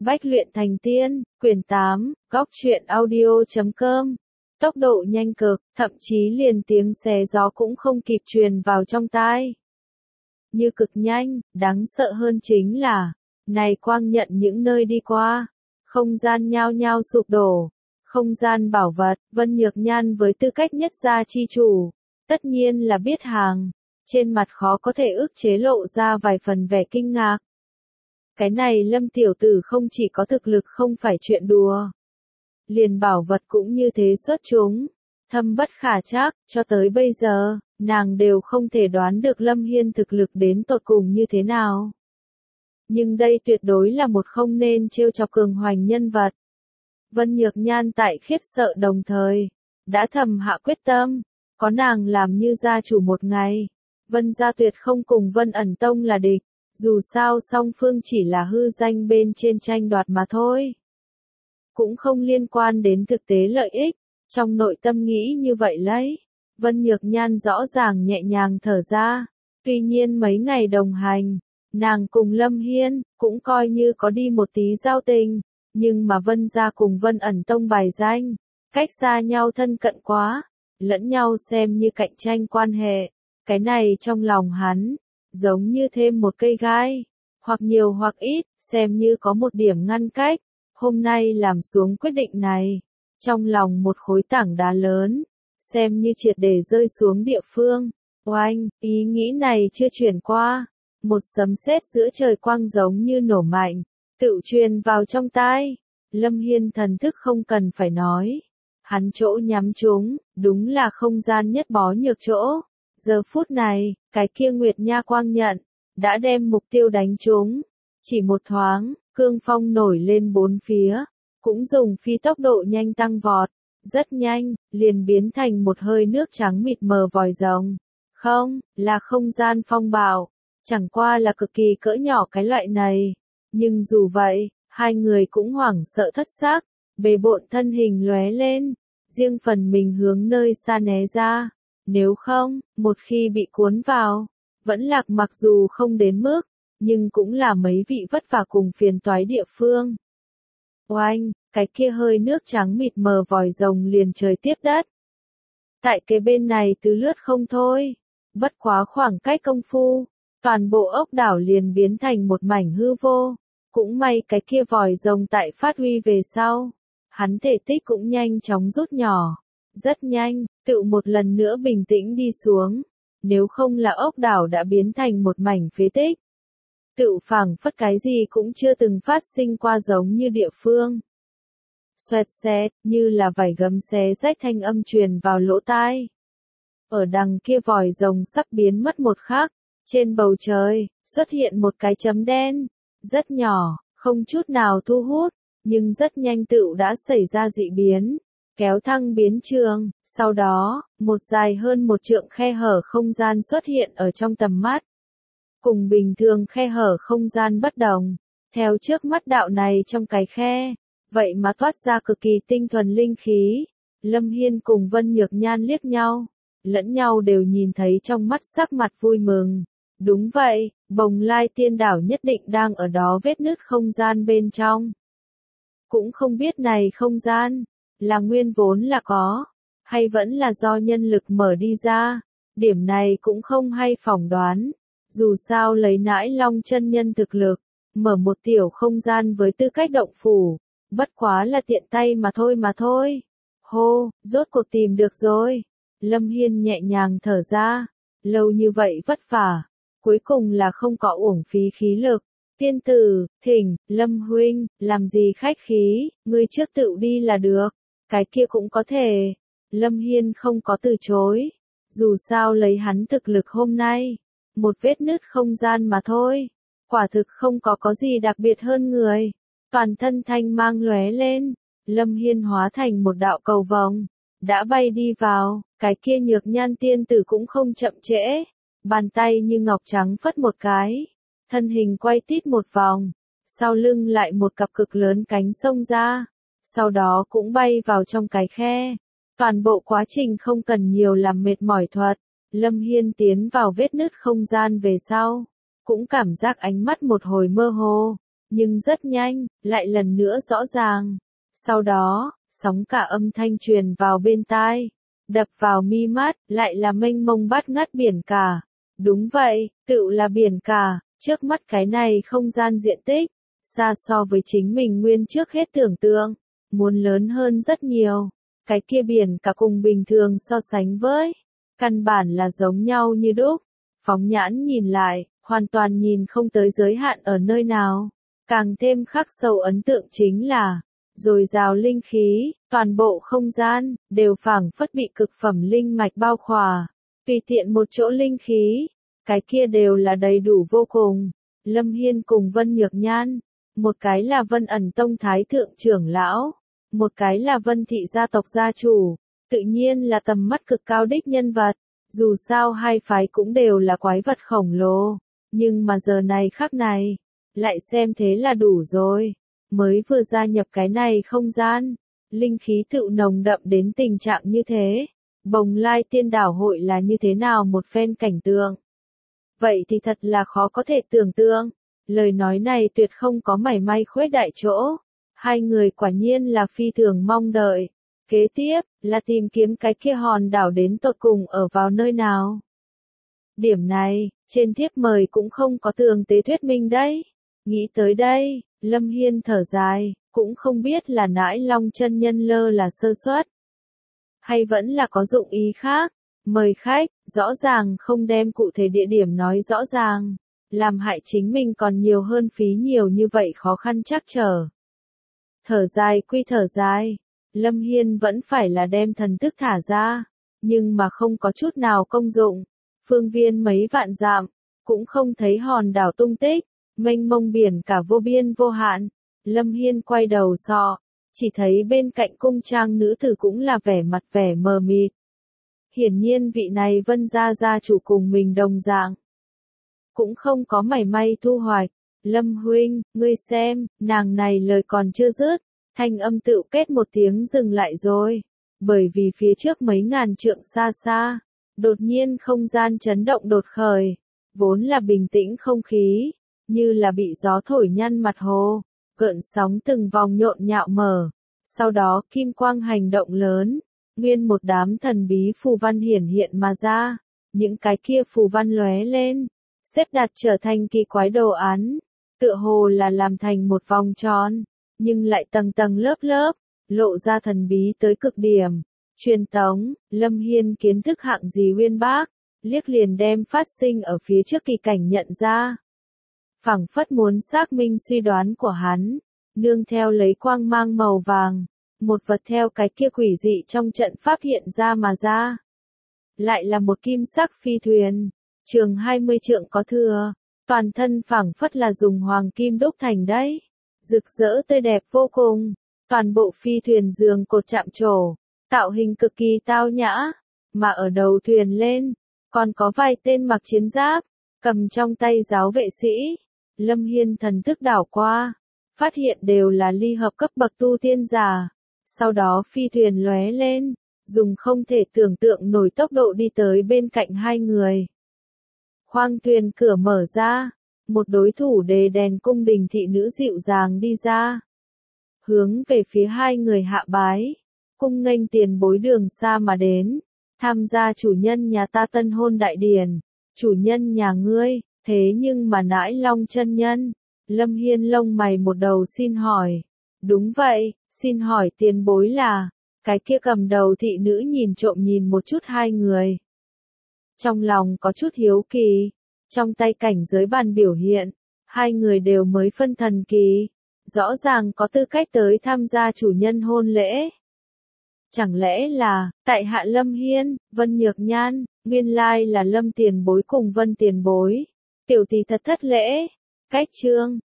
Bách luyện thành tiên, quyển 8, góc truyện audio.com. Tốc độ nhanh cực, thậm chí liền tiếng xé gió cũng không kịp truyền vào trong tai. Như cực nhanh, đáng sợ hơn chính là, này quang nhận những nơi đi qua, không gian nhao nhao sụp đổ, không gian bảo vật, Vân Nhược Nhan với tư cách nhất gia chi chủ, tất nhiên là biết hàng, trên mặt khó có thể ức chế lộ ra vài phần vẻ kinh ngạc. Cái này Lâm tiểu tử không chỉ có thực lực không phải chuyện đùa. Liền bảo vật cũng như thế xuất chúng, thâm bất khả trắc, cho tới bây giờ, nàng đều không thể đoán được Lâm Hiên thực lực đến tột cùng như thế nào. Nhưng đây tuyệt đối là một không nên trêu chọc cường hoành nhân vật. Vân Nhược Nhan tại khiếp sợ đồng thời, đã thầm hạ quyết tâm, có nàng làm như gia chủ một ngày, Vân gia tuyệt không cùng Vân ẩn tông là địch. Dù sao song phương chỉ là hư danh bên trên tranh đoạt mà thôi. Cũng không liên quan đến thực tế lợi ích, trong nội tâm nghĩ như vậy lấy. Vân Nhược Nhan rõ ràng nhẹ nhàng thở ra. Tuy nhiên mấy ngày đồng hành, nàng cùng Lâm Hiên, cũng coi như có đi một tí giao tình. Nhưng mà Vân gia cùng Vân ẩn tông bài danh, cách xa nhau thân cận quá, lẫn nhau xem như cạnh tranh quan hệ. Cái này trong lòng hắn, giống như thêm một cây gai, hoặc nhiều hoặc ít, xem như có một điểm ngăn cách. Hôm nay làm xuống quyết định này, trong lòng một khối tảng đá lớn, xem như triệt để rơi xuống địa phương. Oanh, ý nghĩ này chưa chuyển qua, một sấm sét giữa trời quang giống như nổ mạnh, tự truyền vào trong tai. Lâm Hiên thần thức không cần phải nói, hắn chỗ nhắm trúng, đúng là không gian nhất bó nhược chỗ. Giờ phút này, cái kia Nguyệt Nha quang nhận, đã đem mục tiêu đánh trúng. Chỉ một thoáng, cương phong nổi lên bốn phía, cũng dùng phi tốc độ nhanh tăng vọt. Rất nhanh, liền biến thành một hơi nước trắng mịt mờ vòi rồng. Không, là không gian phong bạo, chẳng qua là cực kỳ cỡ nhỏ cái loại này. Nhưng dù vậy, hai người cũng hoảng sợ thất xác, bề bộn thân hình lóe lên, riêng phần mình hướng nơi xa né ra. Nếu không, một khi bị cuốn vào, vẫn lạc mặc dù không đến mức, nhưng cũng là mấy vị vất vả cùng phiền toái địa phương. Oanh, cái kia hơi nước trắng mịt mờ vòi rồng liền trời tiếp đất. Tại cái bên này tứ lướt không thôi, bất quá khoảng cách công phu, toàn bộ ốc đảo liền biến thành một mảnh hư vô. Cũng may cái kia vòi rồng tại phát huy về sau, hắn thể tích cũng nhanh chóng rút nhỏ. Rất nhanh, tự một lần nữa bình tĩnh đi xuống, nếu không là ốc đảo đã biến thành một mảnh phế tích. Tự phảng phất cái gì cũng chưa từng phát sinh qua giống như địa phương. Xoẹt xẹt, như là vảy gấm xé rách thanh âm truyền vào lỗ tai. Ở đằng kia vòi rồng sắp biến mất một khắc, trên bầu trời, xuất hiện một cái chấm đen, rất nhỏ, không chút nào thu hút, nhưng rất nhanh tựu đã xảy ra dị biến. Kéo thăng biến trường, sau đó, một dài hơn một trượng khe hở không gian xuất hiện ở trong tầm mắt. Cùng bình thường khe hở không gian bất đồng, theo trước mắt đạo này trong cái khe, vậy mà toát ra cực kỳ tinh thuần linh khí. Lâm Hiên cùng Vân Nhược Nhan liếc nhau, lẫn nhau đều nhìn thấy trong mắt sắc mặt vui mừng. Đúng vậy, Bồng Lai Tiên Đảo nhất định đang ở đó vết nứt không gian bên trong. Cũng không biết này không gian là nguyên vốn là có, hay vẫn là do nhân lực mở đi ra, điểm này cũng không hay phỏng đoán. Dù sao lấy Nãi Long chân nhân thực lực, mở một tiểu không gian với tư cách động phủ, bất quá là tiện tay mà thôi. Hô, rốt cuộc tìm được rồi. Lâm Hiên nhẹ nhàng thở ra, lâu như vậy vất vả, cuối cùng là không có uổng phí khí lực. Tiên tử, thỉnh, Lâm huynh, làm gì khách khí, ngươi trước tự đi là được. Cái kia cũng có thể. Lâm Hiên không có từ chối. Dù sao lấy hắn thực lực hôm nay, một vết nứt không gian mà thôi. Quả thực không có gì đặc biệt hơn người. Toàn thân thanh mang lóe lên. Lâm Hiên hóa thành một đạo cầu vồng, đã bay đi vào. Cái kia Nhược Nhan tiên tử cũng không chậm trễ. Bàn tay như ngọc trắng phất một cái. Thân hình quay tít một vòng. Sau lưng lại một cặp cực lớn cánh xông ra. Sau đó cũng bay vào trong cái khe. Toàn bộ quá trình không cần nhiều làm mệt mỏi thuật. Lâm Hiên tiến vào vết nứt không gian về sau. Cũng cảm giác ánh mắt một hồi mơ hồ. Nhưng rất nhanh, lại lần nữa rõ ràng. Sau đó, sóng cả âm thanh truyền vào bên tai, đập vào mi mắt, lại là mênh mông bát ngát biển cả. Đúng vậy, tựu là biển cả, trước mắt cái này không gian diện tích, xa so với chính mình nguyên trước hết tưởng tượng, muốn lớn hơn rất nhiều. Cái kia biển cả cùng bình thường so sánh với, căn bản là giống nhau như đúc. Phóng nhãn nhìn lại, hoàn toàn nhìn không tới giới hạn ở nơi nào. Càng thêm khắc sâu ấn tượng chính là, dồi dào linh khí, toàn bộ không gian, đều phảng phất bị cực phẩm linh mạch bao khỏa. Tùy tiện một chỗ linh khí, cái kia đều là đầy đủ vô cùng. Lâm Hiên cùng Vân Nhược Nhan, một cái là Vân ẩn tông thái thượng trưởng lão, một cái là Vân thị gia tộc gia chủ, tự nhiên là tầm mắt cực cao đích nhân vật. Dù sao hai phái cũng đều là quái vật khổng lồ, nhưng mà giờ này khắc này, lại xem thế là đủ rồi. Mới vừa gia nhập cái này không gian, linh khí tựu nồng đậm đến tình trạng như thế. Bồng Lai Tiên Đảo hội là như thế nào một phen cảnh tượng? Vậy thì thật là khó có thể tưởng tượng. Lời nói này tuyệt không có mảy may khuếch đại chỗ. Hai người quả nhiên là phi thường mong đợi. Kế tiếp, là tìm kiếm cái kia hòn đảo đến tột cùng ở vào nơi nào. Điểm này, trên thiếp mời cũng không có tường tế thuyết minh đấy. Nghĩ tới đây, Lâm Hiên thở dài, cũng không biết là nãi Long chân nhân lơ là sơ suất, hay vẫn là có dụng ý khác. Mời khách, rõ ràng không đem cụ thể địa điểm nói rõ ràng, làm hại chính mình còn nhiều hơn phí nhiều như vậy khó khăn trắc trở. Thở dài quy thở dài, Lâm Hiên vẫn phải là đem thần thức thả ra, nhưng mà không có chút nào công dụng. Phương viên mấy vạn dặm, cũng không thấy hòn đảo tung tích, mênh mông biển cả vô biên vô hạn. Lâm Hiên quay đầu sọ, chỉ thấy bên cạnh cung trang nữ tử cũng là vẻ mặt vẻ mờ mịt. Hiển nhiên vị này Vân gia gia chủ cùng mình đồng dạng, cũng không có mảy may thu hoạch. Lâm huynh, ngươi xem, nàng này lời còn chưa dứt, thanh âm tựu kết một tiếng dừng lại rồi, bởi vì phía trước mấy ngàn trượng xa xa, đột nhiên không gian chấn động đột khởi, vốn là bình tĩnh không khí, như là bị gió thổi nhăn mặt hồ, gợn sóng từng vòng nhộn nhạo mở, sau đó kim quang hành động lớn, nguyên một đám thần bí phù văn hiển hiện mà ra, những cái kia phù văn lóe lên, xếp đặt trở thành kỳ quái đồ án, tựa hồ là làm thành một vòng tròn, nhưng lại tầng tầng lớp lớp, lộ ra thần bí tới cực điểm. Truyền tống, Lâm Hiên kiến thức hạng gì uyên bác, liếc liền đem phát sinh ở phía trước kỳ cảnh nhận ra. Phảng phất muốn xác minh suy đoán của hắn, nương theo lấy quang mang màu vàng, một vật theo cái kia quỷ dị trong trận pháp hiện ra mà ra. Lại là một kim sắc phi thuyền, trường 20 trượng có thừa, toàn thân phảng phất là dùng hoàng kim đúc thành đấy, rực rỡ tươi đẹp vô cùng, toàn bộ phi thuyền giường cột chạm trổ, tạo hình cực kỳ tao nhã, mà ở đầu thuyền lên, còn có vài tên mặc chiến giáp, cầm trong tay giáo vệ sĩ. Lâm Hiên thần thức đảo qua, phát hiện đều là ly hợp cấp bậc tu tiên giả. Sau đó phi thuyền lóe lên, dùng không thể tưởng tượng nổi tốc độ đi tới bên cạnh hai người. Khoang thuyền cửa mở ra, một đối thủ đề đèn cung đình thị nữ dịu dàng đi ra, hướng về phía hai người hạ bái, cung nghênh tiền bối đường xa mà đến, tham gia chủ nhân nhà ta tân hôn đại điển, chủ nhân nhà ngươi, thế nhưng mà nãi Long chân nhân. Lâm Hiên lông mày một đầu xin hỏi. Đúng vậy, xin hỏi tiền bối là, cái kia cầm đầu thị nữ nhìn trộm nhìn một chút hai người. Trong lòng có chút hiếu kỳ, trong tay cảnh giới bàn biểu hiện, hai người đều mới phân thần kỳ, rõ ràng có tư cách tới tham gia chủ nhân hôn lễ. Chẳng lẽ là, tại hạ Lâm Hiên, Vân Nhược Nhan, nguyên lai là Lâm tiền bối cùng Vân tiền bối. Tiểu tỷ thật thất lễ. Cách chương